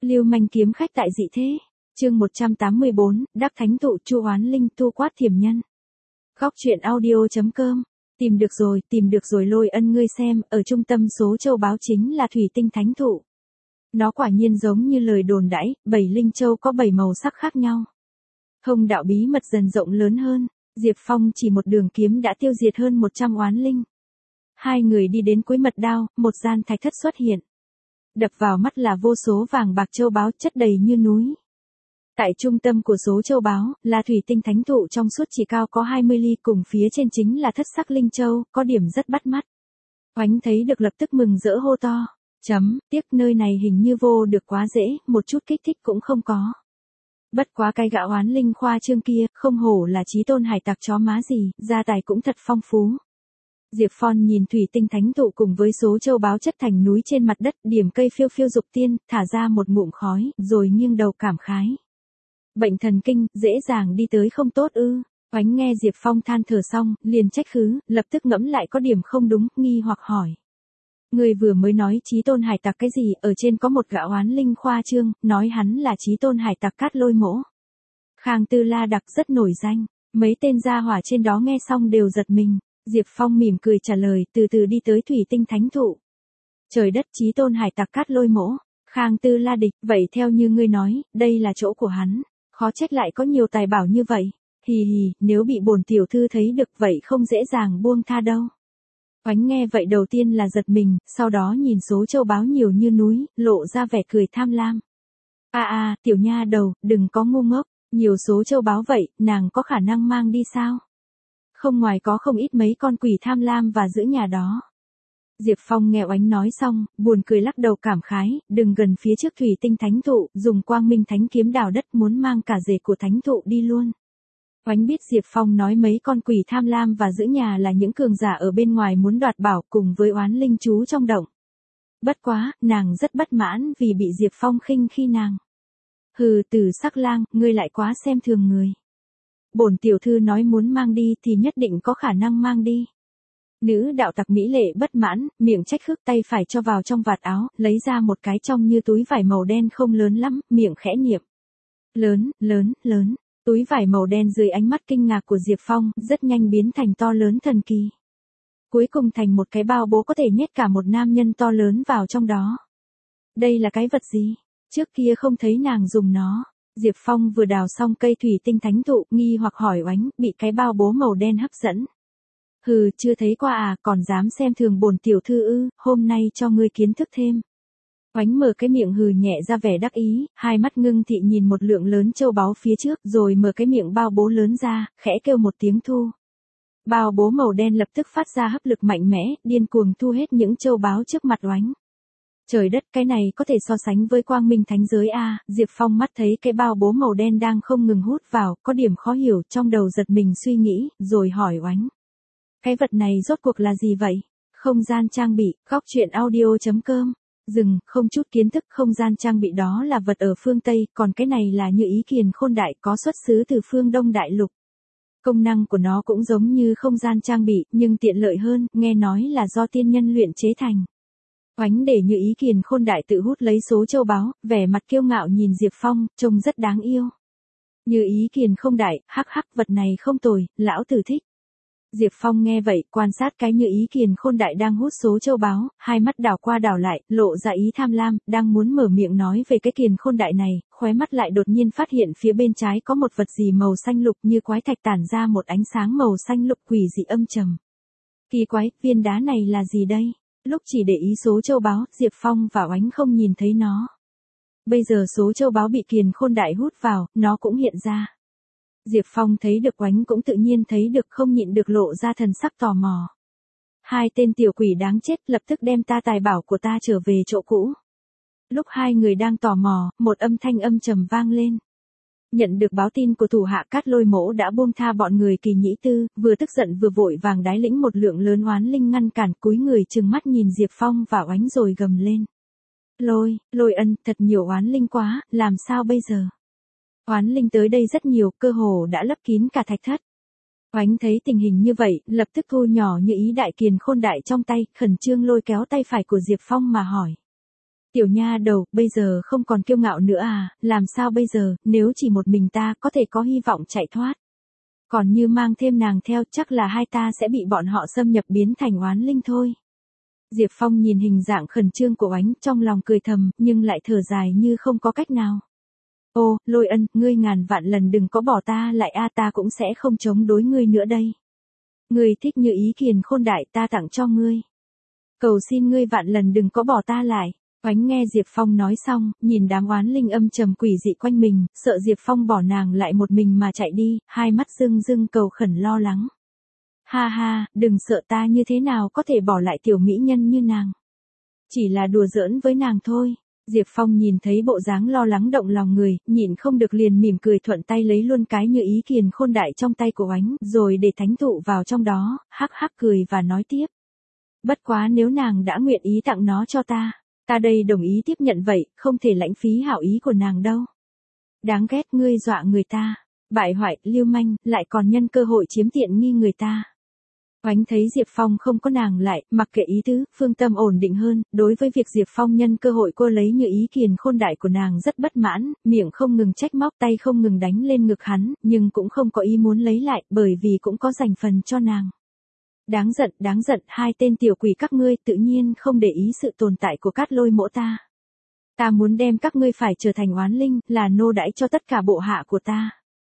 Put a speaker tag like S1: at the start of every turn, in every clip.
S1: Lưu manh kiếm khách tại dị thế. Chương 184, Đắc Thánh Tụ Chu Oán Linh tu quát thiểm nhân. Góc truyện audio.com. Tìm được rồi Lôi Ân, ngươi xem, ở trung tâm số châu báo chính là thủy tinh thánh thụ. Nó quả nhiên giống như lời đồn đãi, 7 linh châu có 7 màu sắc khác nhau. Hồng đạo bí mật dần rộng lớn hơn, Diệp Phong chỉ một đường kiếm đã tiêu diệt hơn 100 oán linh. Hai người đi đến cuối mật đao, một gian thạch thất xuất hiện. Đập vào mắt là vô số vàng bạc châu báu chất đầy như núi. Tại trung tâm của số châu báu, là thủy tinh thánh thụ trong suốt chỉ cao có 20 ly, cùng phía trên chính là thất sắc linh châu, có điểm rất bắt mắt. Oánh thấy được lập tức mừng rỡ hô to. Tiếc nơi này hình như vô được quá dễ, một chút kích thích cũng không có. Bất quá cái gã oán linh khoa trương kia, không hổ là chí tôn hải tặc chó má gì, gia tài cũng thật phong phú. Diệp Phong nhìn thủy tinh thánh thụ cùng với số châu báu chất thành núi trên mặt đất, điểm cây phiêu phiêu dục tiên, thả ra một ngụm khói, rồi nghiêng đầu cảm khái. Bệnh thần kinh, dễ dàng đi tới không tốt ư? Oánh nghe Diệp Phong than thở xong, liền trách khứ, lập tức ngẫm lại có điểm không đúng, nghi hoặc hỏi. Người vừa mới nói chí tôn hải tặc cái gì, ở trên có một gã oán linh khoa trương, nói hắn là chí tôn hải tặc Cát Lôi Mỗ. Khang Tư La Đặc rất nổi danh, mấy tên gia hỏa trên đó nghe xong đều giật mình. Diệp Phong mỉm cười trả lời, từ từ đi tới thủy tinh thánh thụ. Trời đất, chí tôn hải tặc Cát Lôi Mỗ, Khang Tư La Địch, vậy theo như ngươi nói, đây là chỗ của hắn, khó trách lại có nhiều tài bảo như vậy. Hì hì, nếu bị bổn tiểu thư thấy được vậy không dễ dàng buông tha đâu. Oánh nghe vậy đầu tiên là giật mình, sau đó nhìn số châu báu nhiều như núi, lộ ra vẻ cười tham lam. Tiểu nha đầu, đừng có ngu ngốc, nhiều số châu báu vậy, nàng có khả năng mang đi sao? Không ngoài có không ít mấy con quỷ tham lam và giữ nhà đó. Diệp Phong nghe Oánh nói xong, buồn cười lắc đầu cảm khái, đừng gần phía trước thủy tinh thánh thụ, dùng quang minh thánh kiếm đào đất muốn mang cả rễ của thánh thụ đi luôn. Oánh biết Diệp Phong nói mấy con quỷ tham lam và giữ nhà là những cường giả ở bên ngoài muốn đoạt bảo cùng với oán linh chú trong động. Bất quá, nàng rất bất mãn vì bị Diệp Phong khinh khi nàng. Hừ, Tử Sắc Lang, ngươi lại quá xem thường người. Bổn tiểu thư nói muốn mang đi thì nhất định có khả năng mang đi. Nữ đạo tặc mỹ lệ bất mãn, miệng trách khước, tay phải cho vào trong vạt áo, lấy ra một cái trông như túi vải màu đen không lớn lắm, miệng khẽ niệm. Lớn. Túi vải màu đen dưới ánh mắt kinh ngạc của Diệp Phong, rất nhanh biến thành to lớn thần kỳ. Cuối cùng thành một cái bao bố có thể nhét cả một nam nhân to lớn vào trong đó. Đây là cái vật gì? Trước kia không thấy nàng dùng nó. Diệp Phong vừa đào xong cây thủy tinh thánh thụ, nghi hoặc hỏi Oánh, bị cái bao bố màu đen hấp dẫn. Hừ, chưa thấy qua à, còn dám xem thường bổn tiểu thư ư, hôm nay cho ngươi kiến thức thêm. Oánh mở cái miệng hừ nhẹ ra vẻ đắc ý, hai mắt ngưng thị nhìn một lượng lớn châu báu phía trước, rồi mở cái miệng bao bố lớn ra, khẽ kêu một tiếng thu. Bao bố màu đen lập tức phát ra hấp lực mạnh mẽ, điên cuồng thu hết những châu báu trước mặt Oánh. Trời đất, cái này có thể so sánh với quang minh thánh giới a. Diệp Phong mắt thấy cái bao bố màu đen đang không ngừng hút vào, có điểm khó hiểu, trong đầu giật mình suy nghĩ, rồi hỏi Oánh. Cái vật này rốt cuộc là gì vậy? Không gian trang bị, góc truyện audio.com. Không chút kiến thức, không gian trang bị đó là vật ở phương Tây, còn cái này là Như Ý Kiền Khôn Đại, có xuất xứ từ phương Đông Đại Lục. Công năng của nó cũng giống như không gian trang bị, nhưng tiện lợi hơn, nghe nói là do tiên nhân luyện chế thành. Oánh để Như Ý Kiền Khôn Đại tự hút lấy số châu báu, vẻ mặt kiêu ngạo nhìn Diệp Phong, trông rất đáng yêu. Như Ý Kiền Không Đại, hắc, vật này không tồi, lão tử thích. Diệp Phong nghe vậy, quan sát cái Như Ý Kiền Khôn Đại đang hút số châu báu, hai mắt đảo qua đảo lại, lộ ra ý tham lam, đang muốn mở miệng nói về cái Kiền Khôn Đại này, khóe mắt lại đột nhiên phát hiện phía bên trái có một vật gì màu xanh lục như quái thạch tản ra một ánh sáng màu xanh lục quỷ dị âm trầm. Kỳ quái, viên đá này là gì đây? Lúc chỉ để ý số châu báu, Diệp Phong và Oánh không nhìn thấy nó. Bây giờ số châu báu bị Kiền Khôn Đại hút vào, nó cũng hiện ra. Diệp Phong thấy được, Oánh cũng tự nhiên thấy được, không nhịn được lộ ra thần sắc tò mò. Hai tên tiểu quỷ đáng chết, lập tức đem tài bảo của ta trở về chỗ cũ. Lúc hai người đang tò mò, một âm thanh âm trầm vang lên. Nhận được báo tin của thủ hạ, Cát Lôi Mỗ đã buông tha bọn người Kỳ Nhĩ Tư, vừa tức giận vừa vội vàng đái lĩnh một lượng lớn oán linh ngăn cản, cúi người trừng mắt nhìn Diệp Phong và Oánh rồi gầm lên. Lôi Ân, thật nhiều oán linh quá, làm sao bây giờ? Oán linh tới đây rất nhiều, cơ hồ đã lấp kín cả thạch thất. Oánh thấy tình hình như vậy, lập tức thu nhỏ Như Ý Đại Kiền Khôn Đại trong tay, khẩn trương lôi kéo tay phải của Diệp Phong mà hỏi. Tiểu nha đầu, bây giờ không còn kiêu ngạo nữa à, làm sao bây giờ, nếu chỉ một mình ta có thể có hy vọng chạy thoát. Còn như mang thêm nàng theo chắc là hai ta sẽ bị bọn họ xâm nhập biến thành oán linh thôi. Diệp Phong nhìn hình dạng khẩn trương của Oánh trong lòng cười thầm, nhưng lại thở dài như không có cách nào. Ô, Lôi Ân, ngươi ngàn vạn lần đừng có bỏ ta lại a, ta cũng sẽ không chống đối ngươi nữa đây. Ngươi thích Như Ý Kiền Khôn Đại ta tặng cho ngươi. Cầu xin ngươi vạn lần đừng có bỏ ta lại. Oánh nghe Diệp Phong nói xong, nhìn đám oán linh âm trầm quỷ dị quanh mình, sợ Diệp Phong bỏ nàng lại một mình mà chạy đi, hai mắt rưng rưng cầu khẩn lo lắng. Ha ha, đừng sợ, ta như thế nào có thể bỏ lại tiểu mỹ nhân như nàng. Chỉ là đùa giỡn với nàng thôi. Diệp Phong nhìn thấy bộ dáng lo lắng động lòng người, nhịn không được liền mỉm cười thuận tay lấy luôn cái Như Ý Kiền Khôn Đại trong tay của Oánh, rồi để thánh thụ vào trong đó, hắc hắc cười và nói tiếp. Bất quá nếu nàng đã nguyện ý tặng nó cho ta đây đồng ý tiếp nhận vậy, không thể lãnh phí hảo ý của nàng đâu. Đáng ghét, ngươi dọa người ta, bại hoại, lưu manh, lại còn nhân cơ hội chiếm tiện nghi người ta. Oánh thấy Diệp Phong không có nàng lại, mặc kệ ý tứ, phương tâm ổn định hơn, đối với việc Diệp Phong nhân cơ hội cô lấy Như Ý Kiền Khôn Đại của nàng rất bất mãn, miệng không ngừng trách móc, tay không ngừng đánh lên ngực hắn, nhưng cũng không có ý muốn lấy lại, bởi vì cũng có dành phần cho nàng. Đáng giận, hai tên tiểu quỷ các ngươi tự nhiên không để ý sự tồn tại của Cát Lôi Mỗ ta. Ta muốn đem các ngươi phải trở thành oán linh, là nô đãi cho tất cả bộ hạ của ta.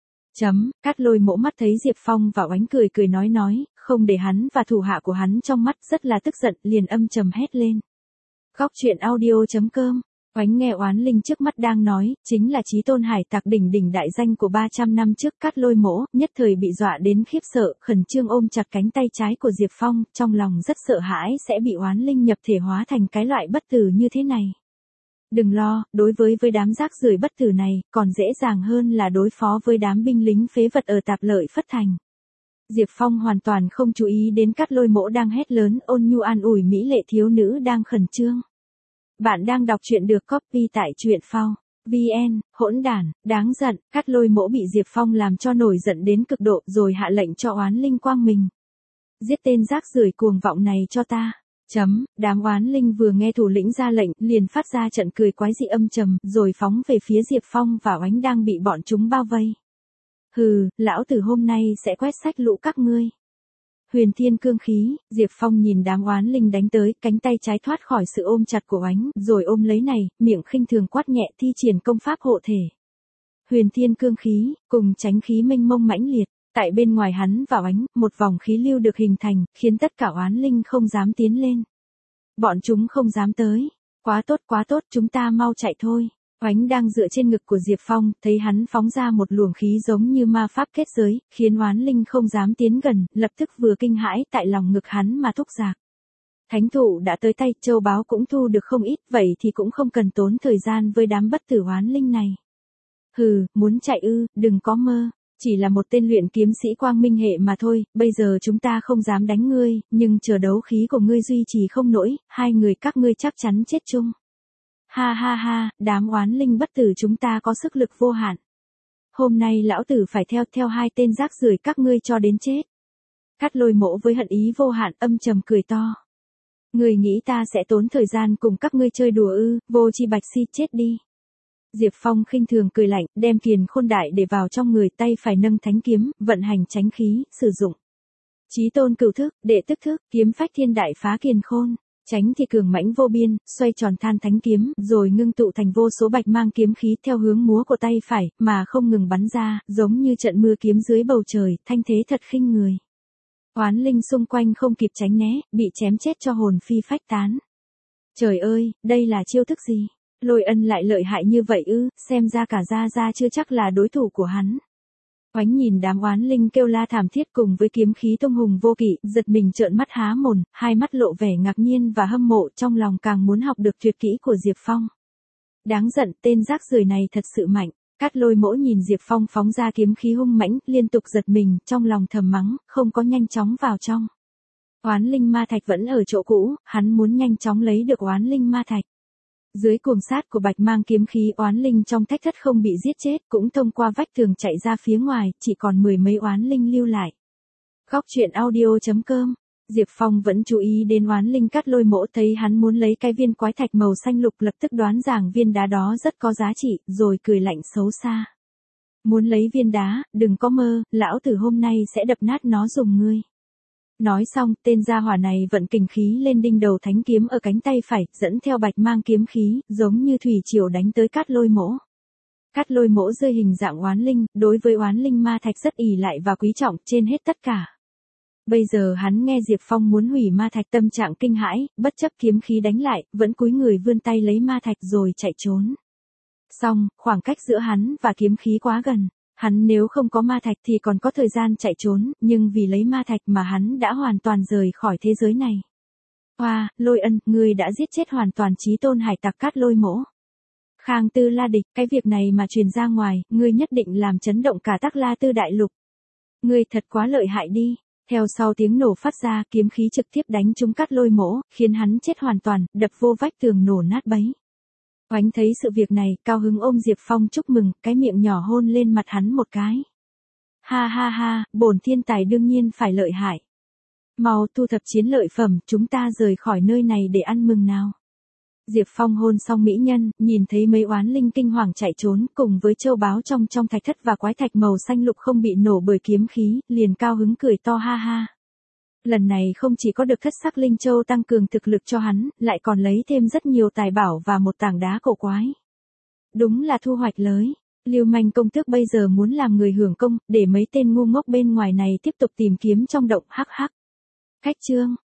S1: Cát Lôi Mỗ mắt thấy Diệp Phong và Oánh cười nói, không để hắn và thủ hạ của hắn trong mắt, rất là tức giận, liền âm trầm hét lên. Góc truyện audio.com. Oánh nghe oán linh trước mắt đang nói, chính là Chí Tôn Hải Tặc đỉnh đại danh của 300 năm trước. Cát Lôi Mỗ nhất thời bị dọa đến khiếp sợ, khẩn trương ôm chặt cánh tay trái của Diệp Phong, trong lòng rất sợ hãi sẽ bị oán linh nhập thể hóa thành cái loại bất tử như thế này. Đừng lo, đối với đám rác rưởi bất tử này, còn dễ dàng hơn là đối phó với đám binh lính phế vật ở Tạp Lợi Phất Thành. Diệp Phong hoàn toàn không chú ý đến Cát Lôi Mỗ đang hét lớn, ôn nhu an ủi mỹ lệ thiếu nữ đang khẩn trương. Bạn đang đọc truyện được copy tại truyện phao. VN, hỗn đản, đáng giận. Cát Lôi Mỗ bị Diệp Phong làm cho nổi giận đến cực độ, rồi hạ lệnh cho oán linh quang mình. Giết tên rác rưởi cuồng vọng này cho ta. Đám oán linh vừa nghe thủ lĩnh ra lệnh, liền phát ra trận cười quái dị âm trầm, rồi phóng về phía Diệp Phong và Oánh đang bị bọn chúng bao vây. Hừ, lão tử hôm nay sẽ quét sạch lũ các ngươi. Huyền Thiên Cương Khí, Diệp Phong nhìn đám oán linh đánh tới, cánh tay trái thoát khỏi sự ôm chặt của Oánh, rồi ôm lấy này, miệng khinh thường quát nhẹ, thi triển công pháp hộ thể. Huyền Thiên Cương Khí, cùng tránh khí mênh mông mãnh liệt, tại bên ngoài hắn và Oánh, một vòng khí lưu được hình thành, khiến tất cả oán linh không dám tiến lên. Bọn chúng không dám tới. Quá tốt, chúng ta mau chạy thôi. Oánh đang dựa trên ngực của Diệp Phong, thấy hắn phóng ra một luồng khí giống như ma pháp kết giới, khiến oán linh không dám tiến gần, lập tức vừa kinh hãi tại lòng ngực hắn mà thúc giạc. Thánh thụ đã tới tay, châu báu cũng thu được không ít, vậy thì cũng không cần tốn thời gian với đám bất tử oán linh này. Hừ, muốn chạy ư, đừng có mơ. Chỉ là một tên luyện kiếm sĩ quang minh hệ mà thôi, bây giờ chúng ta không dám đánh ngươi, nhưng chờ đấu khí của ngươi duy trì không nổi, hai người các ngươi chắc chắn chết chung. Ha, đám oán linh bất tử chúng ta có sức lực vô hạn. Hôm nay lão tử phải theo hai tên rác rưởi các ngươi cho đến chết. Cát Lôi Mỗ với hận ý vô hạn âm trầm cười to. Người nghĩ ta sẽ tốn thời gian cùng các ngươi chơi đùa ư, vô tri bạch si, chết đi. Diệp Phong khinh thường cười lạnh, đem Kiền Khôn Đại để vào trong người, tay phải nâng thánh kiếm, vận hành tránh khí, sử dụng. Chí Tôn Cửu Thức, đệ tức thức, kiếm phách thiên đại phá kiền khôn. Tránh thì cường mãnh vô biên, xoay tròn than thánh kiếm, rồi ngưng tụ thành vô số bạch mang kiếm khí theo hướng múa của tay phải, mà không ngừng bắn ra, giống như trận mưa kiếm dưới bầu trời, thanh thế thật khinh người. Oán linh xung quanh không kịp tránh né, bị chém chết cho hồn phi phách tán. Trời ơi, đây là chiêu thức gì? Lôi Ân lại lợi hại như vậy ư, xem ra cả Gia chưa chắc là đối thủ của hắn. Oánh nhìn đám oán linh kêu la thảm thiết cùng với kiếm khí tung hùng vô kỵ, giật mình trợn mắt há mồm, hai mắt lộ vẻ ngạc nhiên và hâm mộ, trong lòng càng muốn học được tuyệt kỹ của Diệp Phong. Đáng giận, tên rác rưởi này thật sự mạnh. Cát Lôi Mỗ nhìn Diệp Phong phóng ra kiếm khí hung mãnh, liên tục giật mình, trong lòng thầm mắng, không có nhanh chóng vào trong. Oán linh ma thạch vẫn ở chỗ cũ, hắn muốn nhanh chóng lấy được oán linh ma thạch. Dưới cuồng sát của bạch mang kiếm khí, oán linh trong thách thất không bị giết chết, cũng thông qua vách tường chạy ra phía ngoài, chỉ còn mười mấy oán linh lưu lại. Góc truyện audio.com Diệp Phong vẫn chú ý đến oán linh Cát Lôi Mỗ, thấy hắn muốn lấy cái viên quái thạch màu xanh lục, lập tức đoán rằng viên đá đó rất có giá trị, rồi cười lạnh xấu xa. Muốn lấy viên đá, đừng có mơ, lão tử hôm nay sẽ đập nát nó dùng ngươi. Nói xong, tên gia hỏa này vận kình khí lên đinh đầu thánh kiếm ở cánh tay phải, dẫn theo bạch mang kiếm khí, giống như thủy triều đánh tới Cát Lôi Mỗ. Cát Lôi Mỗ rơi hình dạng oán linh, đối với oán linh ma thạch rất ỷ lại và quý trọng trên hết tất cả. Bây giờ hắn nghe Diệp Phong muốn hủy ma thạch, tâm trạng kinh hãi, bất chấp kiếm khí đánh lại, vẫn cúi người vươn tay lấy ma thạch rồi chạy trốn. Xong, khoảng cách giữa hắn và kiếm khí quá gần. Hắn nếu không có ma thạch thì còn có thời gian chạy trốn, nhưng vì lấy ma thạch mà hắn đã hoàn toàn rời khỏi thế giới này. Hoa, Lôi Ân, ngươi đã giết chết hoàn toàn chí tôn hải tặc Cát Lôi Mỗ. Khang Tư La Địch, cái việc này mà truyền ra ngoài, ngươi nhất định làm chấn động cả Tắc La Tư đại lục. Ngươi thật quá lợi hại đi. Theo sau tiếng nổ phát ra, kiếm khí trực tiếp đánh trúng Cát Lôi Mỗ, khiến hắn chết hoàn toàn, đập vô vách tường nổ nát bấy. Oánh thấy sự việc này, cao hứng ôm Diệp Phong chúc mừng, cái miệng nhỏ hôn lên mặt hắn một cái. Ha ha ha, bổn thiên tài đương nhiên phải lợi hại. Mau thu thập chiến lợi phẩm, chúng ta rời khỏi nơi này để ăn mừng nào. Diệp Phong hôn xong mỹ nhân, nhìn thấy mấy oán linh kinh hoàng chạy trốn, cùng với châu báu trong thạch thất và quái thạch màu xanh lục không bị nổ bởi kiếm khí, liền cao hứng cười to ha ha. Lần này không chỉ có được thất sắc linh châu tăng cường thực lực cho hắn, lại còn lấy thêm rất nhiều tài bảo và một tảng đá cổ quái. Đúng là thu hoạch lớn. Lưu manh công tước bây giờ muốn làm người hưởng công, để mấy tên ngu ngốc bên ngoài này tiếp tục tìm kiếm trong động hắc hắc. Cách chương